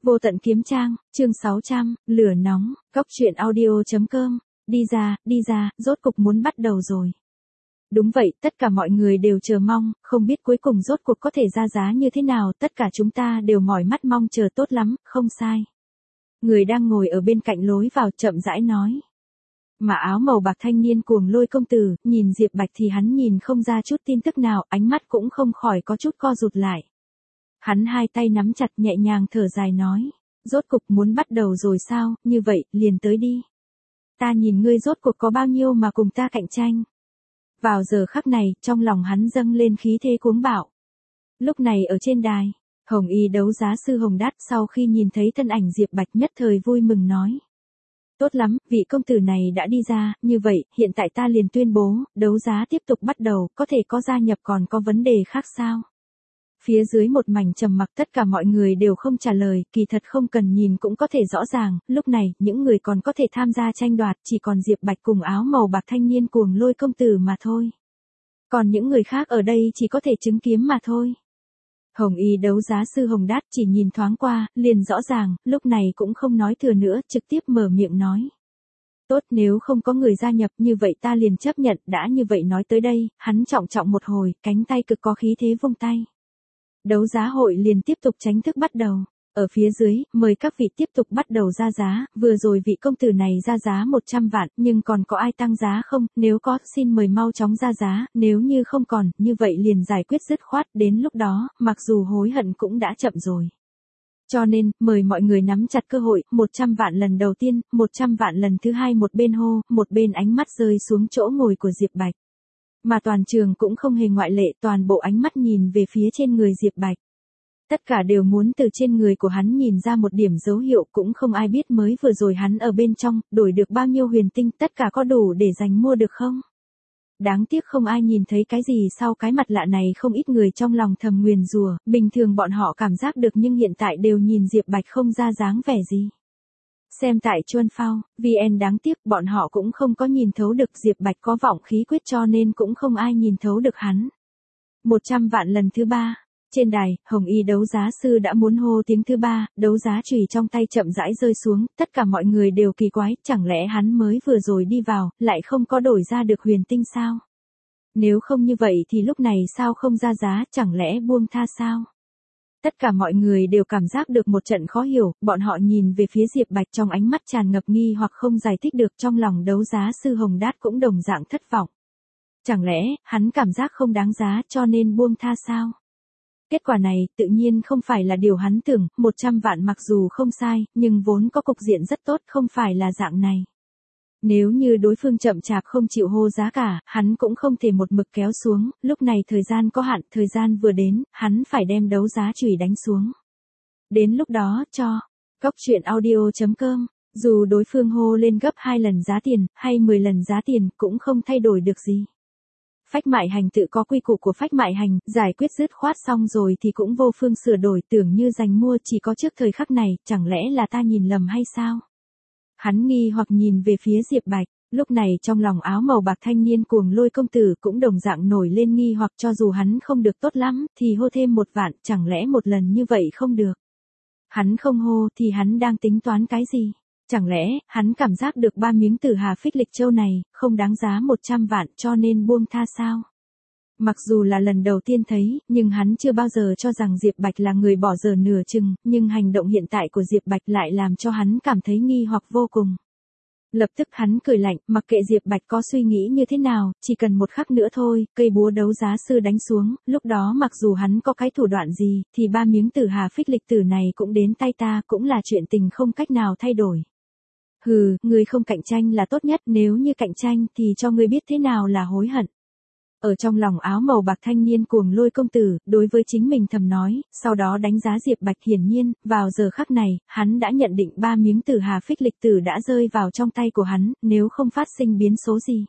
Vô tận kiếm trang, chương 600, lửa nóng, góc truyện audio.com, đi ra, rốt cục muốn bắt đầu rồi. Đúng vậy, tất cả mọi người đều chờ mong, không biết cuối cùng rốt cuộc có thể ra giá như thế nào, tất cả chúng ta đều mỏi mắt mong chờ tốt lắm, không sai. Người đang ngồi ở bên cạnh lối vào chậm rãi nói. Mà áo màu bạc thanh niên cuồng lôi công tử, nhìn Diệp Bạch thì hắn nhìn không ra chút tin tức nào, ánh mắt cũng không khỏi có chút co rụt lại. Hắn hai tay nắm chặt nhẹ nhàng thở dài nói, rốt cục muốn bắt đầu rồi sao, như vậy, liền tới đi. Ta nhìn ngươi rốt cuộc có bao nhiêu mà cùng ta cạnh tranh. Vào giờ khắc này, trong lòng hắn dâng lên khí thế cuống bạo. Lúc này ở trên đài, Hồng Y đấu giá sư Hồng Đát sau khi nhìn thấy thân ảnh Diệp Bạch nhất thời vui mừng nói. Tốt lắm, vị công tử này đã đi ra, như vậy, hiện tại ta liền tuyên bố, đấu giá tiếp tục bắt đầu, có thể có gia nhập còn có vấn đề khác sao? Phía dưới một mảnh trầm mặc tất cả mọi người đều không trả lời, kỳ thật không cần nhìn cũng có thể rõ ràng, lúc này, những người còn có thể tham gia tranh đoạt chỉ còn Diệp Bạch cùng áo màu bạc thanh niên cuồng lôi công tử mà thôi. Còn những người khác ở đây chỉ có thể chứng kiến mà thôi. Hồng Y đấu giá sư Hồng Đát chỉ nhìn thoáng qua, liền rõ ràng, lúc này cũng không nói thừa nữa, trực tiếp mở miệng nói. Tốt, nếu không có người gia nhập như vậy ta liền chấp nhận, đã như vậy nói tới đây, hắn trọng trọng một hồi, cánh tay cực có khí thế vung tay. Đấu giá hội liền tiếp tục chính thức bắt đầu. Ở phía dưới, mời các vị tiếp tục bắt đầu ra giá, vừa rồi vị công tử này ra giá 100 vạn, nhưng còn có ai tăng giá không, nếu có, xin mời mau chóng ra giá, nếu như không còn, như vậy liền giải quyết dứt khoát, đến lúc đó, mặc dù hối hận cũng đã chậm rồi. Cho nên, mời mọi người nắm chặt cơ hội, 100 vạn lần đầu tiên, 100 vạn lần thứ hai một bên hô, một bên ánh mắt rơi xuống chỗ ngồi của Diệp Bạch. Mà toàn trường cũng không hề ngoại lệ, toàn bộ ánh mắt nhìn về phía trên người Diệp Bạch. Tất cả đều muốn từ trên người của hắn nhìn ra một điểm dấu hiệu, cũng không ai biết mới vừa rồi hắn ở bên trong, đổi được bao nhiêu huyền tinh, tất cả có đủ để giành mua được không? Đáng tiếc không ai nhìn thấy cái gì sau cái mặt lạ này, không ít người trong lòng thầm nguyền rủa, bình thường bọn họ cảm giác được nhưng hiện tại đều nhìn Diệp Bạch không ra dáng vẻ gì. Xem tại Chuân Phao, VN đáng tiếc bọn họ cũng không có nhìn thấu được Diệp Bạch có vọng khí quyết cho nên cũng không ai nhìn thấu được hắn. 100 vạn lần thứ ba. Trên đài, Hồng Y đấu giá sư đã muốn hô tiếng thứ ba, đấu giá chùy trong tay chậm rãi rơi xuống, tất cả mọi người đều kỳ quái, chẳng lẽ hắn mới vừa rồi đi vào, lại không có đổi ra được huyền tinh sao? Nếu không như vậy thì lúc này sao không ra giá, chẳng lẽ buông tha sao? Tất cả mọi người đều cảm giác được một trận khó hiểu, bọn họ nhìn về phía Diệp Bạch trong ánh mắt tràn ngập nghi hoặc không giải thích được, trong lòng đấu giá sư Hồng Đát cũng đồng dạng thất vọng. Chẳng lẽ, hắn cảm giác không đáng giá cho nên buông tha sao? Kết quả này, tự nhiên không phải là điều hắn tưởng, 100 vạn mặc dù không sai, nhưng vốn có cục diện rất tốt, không phải là dạng này. Nếu như đối phương chậm chạp không chịu hô giá cả, hắn cũng không thể một mực kéo xuống, lúc này thời gian có hạn, thời gian vừa đến, hắn phải đem đấu giá chùy đánh xuống. Đến lúc đó, cho, góc truyện audio.com, dù đối phương hô lên gấp 2 lần giá tiền, hay 10 lần giá tiền, cũng không thay đổi được gì. Phách mại hành tự có quy củ của phách mại hành, giải quyết dứt khoát xong rồi thì cũng vô phương sửa đổi, tưởng như giành mua chỉ có trước thời khắc này, chẳng lẽ là ta nhìn lầm hay sao? Hắn nghi hoặc nhìn về phía Diệp Bạch, lúc này trong lòng áo màu bạc thanh niên cuồng lôi công tử cũng đồng dạng nổi lên nghi hoặc, cho dù hắn không được tốt lắm, thì hô thêm 1 vạn, chẳng lẽ một lần như vậy không được? Hắn không hô thì hắn đang tính toán cái gì? Chẳng lẽ, hắn cảm giác được 3 miếng Tử Hà Phích Lịch Châu này, không đáng giá 100 vạn cho nên buông tha sao? Mặc dù là lần đầu tiên thấy, nhưng hắn chưa bao giờ cho rằng Diệp Bạch là người bỏ dở nửa chừng, nhưng hành động hiện tại của Diệp Bạch lại làm cho hắn cảm thấy nghi hoặc vô cùng. Lập tức hắn cười lạnh, mặc kệ Diệp Bạch có suy nghĩ như thế nào, chỉ cần một khắc nữa thôi, cây búa đấu giá sư đánh xuống, lúc đó mặc dù hắn có cái thủ đoạn gì, thì 3 miếng Tử Hà Phích Lịch Tử này cũng đến tay ta, cũng là chuyện tình không cách nào thay đổi. Hừ, ngươi không cạnh tranh là tốt nhất, nếu như cạnh tranh thì cho ngươi biết thế nào là hối hận. Ở trong lòng áo màu bạc thanh niên cuồng lôi công tử, đối với chính mình thầm nói, sau đó đánh giá Diệp Bạch, hiển nhiên, vào giờ khắc này, hắn đã nhận định 3 miếng Tử Hà Phích Lịch Tử đã rơi vào trong tay của hắn, nếu không phát sinh biến số gì.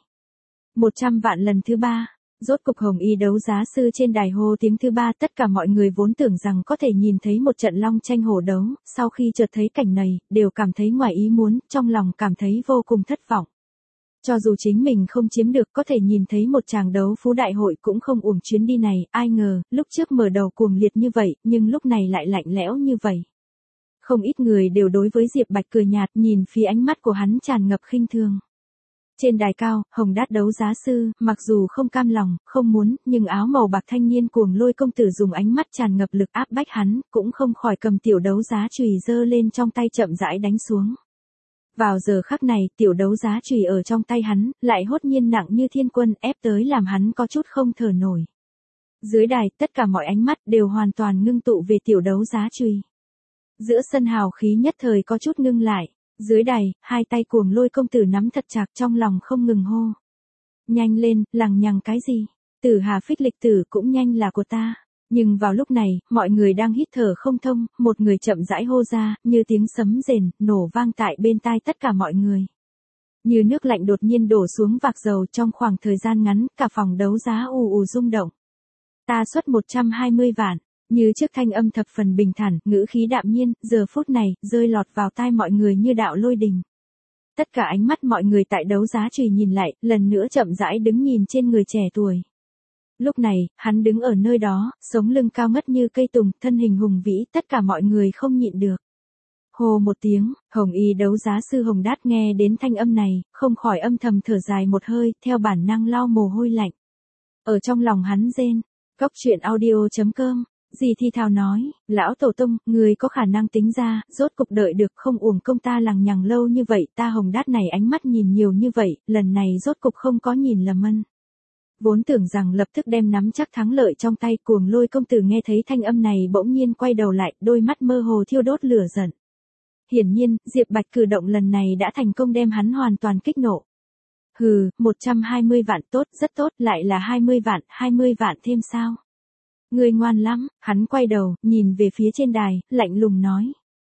100 vạn lần thứ ba. Rốt cục Hồng Y đấu giá sư trên đài hô tiếng thứ ba, tất cả mọi người vốn tưởng rằng có thể nhìn thấy một trận long tranh hổ đấu, sau khi chợt thấy cảnh này, đều cảm thấy ngoài ý muốn, trong lòng cảm thấy vô cùng thất vọng. Cho dù chính mình không chiếm được có thể nhìn thấy một tràng đấu phú đại hội cũng không uổng chuyến đi này, ai ngờ, lúc trước mở đầu cuồng liệt như vậy, nhưng lúc này lại lạnh lẽo như vậy. Không ít người đều đối với Diệp Bạch cười nhạt, nhìn phía ánh mắt của hắn tràn ngập khinh thường. Trên đài cao, Hồng Đát đấu giá sư, mặc dù không cam lòng, không muốn, nhưng áo màu bạc thanh niên Cuồng Lôi công tử dùng ánh mắt tràn ngập lực áp bách hắn, cũng không khỏi cầm tiểu đấu giá chùy giơ lên trong tay chậm rãi đánh xuống. Vào giờ khắc này, tiểu đấu giá chùy ở trong tay hắn, lại hốt nhiên nặng như thiên quân, ép tới làm hắn có chút không thở nổi. Dưới đài, tất cả mọi ánh mắt đều hoàn toàn ngưng tụ về tiểu đấu giá chùy. Giữa sân hào khí nhất thời có chút ngưng lại. Dưới đài, hai tay Cuồng Lôi công tử nắm thật chặt, trong lòng không ngừng hô. Nhanh lên, lằng nhằng cái gì? Tử Hà Phích Lịch tử cũng nhanh là của ta. Nhưng vào lúc này, mọi người đang hít thở không thông, một người chậm rãi hô ra, như tiếng sấm rền, nổ vang tại bên tai tất cả mọi người. Như nước lạnh đột nhiên đổ xuống vạc dầu trong khoảng thời gian ngắn, cả phòng đấu giá ù ù rung động. Ta xuất 120 vạn. Như trước thanh âm thập phần bình thản, ngữ khí đạm nhiên, giờ phút này, rơi lọt vào tai mọi người như đạo lôi đình. Tất cả ánh mắt mọi người tại đấu giá chùy nhìn lại, lần nữa chậm rãi đứng nhìn trên người trẻ tuổi. Lúc này, hắn đứng ở nơi đó, sống lưng cao ngất như cây tùng, thân hình hùng vĩ, tất cả mọi người không nhịn được. Hô một tiếng, Hồng Y đấu giá sư Hồng Đát nghe đến thanh âm này, không khỏi âm thầm thở dài một hơi, theo bản năng lau mồ hôi lạnh. Ở trong lòng hắn rên, Cóc Truyện Audio.com. Dì Thi Thào nói, lão tổ tông, người có khả năng tính ra, rốt cục đợi được, không uổng công ta lằng nhằng lâu như vậy, ta Hồng Đát này ánh mắt nhìn nhiều như vậy, lần này rốt cục không có nhìn lầm ân. Vốn tưởng rằng lập tức đem nắm chắc thắng lợi trong tay, Cuồng Lôi công tử nghe thấy thanh âm này bỗng nhiên quay đầu lại, đôi mắt mơ hồ thiêu đốt lửa giận. Hiển nhiên, Diệp Bạch cử động lần này đã thành công đem hắn hoàn toàn kích nộ. Hừ, 120 vạn tốt, rất tốt, lại là 20 vạn thêm sao? Người ngoan lắm, hắn quay đầu, nhìn về phía trên đài, lạnh lùng nói.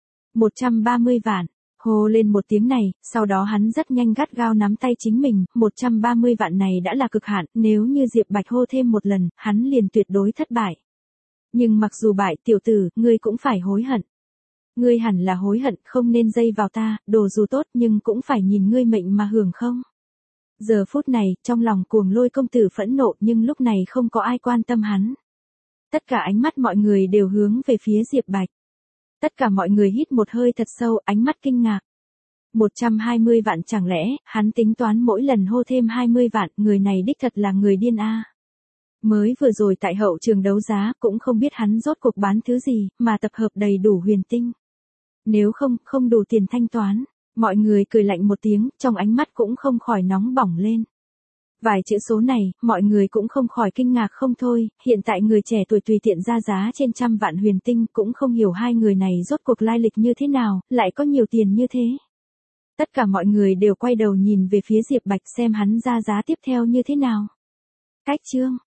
130 vạn, hô lên một tiếng này, sau đó hắn rất nhanh gắt gao nắm tay chính mình, 130 vạn này đã là cực hạn, nếu như Diệp Bạch hô thêm một lần, hắn liền tuyệt đối thất bại. Nhưng mặc dù bại, tiểu tử, ngươi cũng phải hối hận. Ngươi hẳn là hối hận, không nên dây vào ta, đồ dù tốt nhưng cũng phải nhìn ngươi mệnh mà hưởng không. Giờ phút này, trong lòng Cuồng Lôi công tử phẫn nộ nhưng lúc này không có ai quan tâm hắn. Tất cả ánh mắt mọi người đều hướng về phía Diệp Bạch. Tất cả mọi người hít một hơi thật sâu, ánh mắt kinh ngạc. 120 vạn chẳng lẽ, hắn tính toán mỗi lần hô thêm 20 vạn, người này đích thật là người điên a. Mới vừa rồi tại hậu trường đấu giá, cũng không biết hắn rốt cuộc bán thứ gì, mà tập hợp đầy đủ huyền tinh. Nếu không đủ tiền thanh toán, mọi người cười lạnh một tiếng, trong ánh mắt cũng không khỏi nóng bỏng lên. Vài chữ số này, mọi người cũng không khỏi kinh ngạc không thôi, hiện tại người trẻ tuổi tùy tiện ra giá trên 100 vạn huyền tinh, cũng không hiểu hai người này rốt cuộc lai lịch như thế nào, lại có nhiều tiền như thế. Tất cả mọi người đều quay đầu nhìn về phía Diệp Bạch xem hắn ra giá tiếp theo như thế nào. Cách chương